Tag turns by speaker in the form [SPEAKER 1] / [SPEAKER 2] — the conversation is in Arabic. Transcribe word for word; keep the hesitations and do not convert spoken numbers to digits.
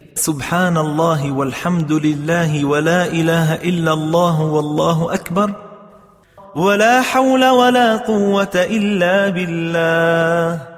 [SPEAKER 1] سبحان الله والحمد لله ولا إله إلا الله والله أكبر ولا حول ولا قوة إلا بالله.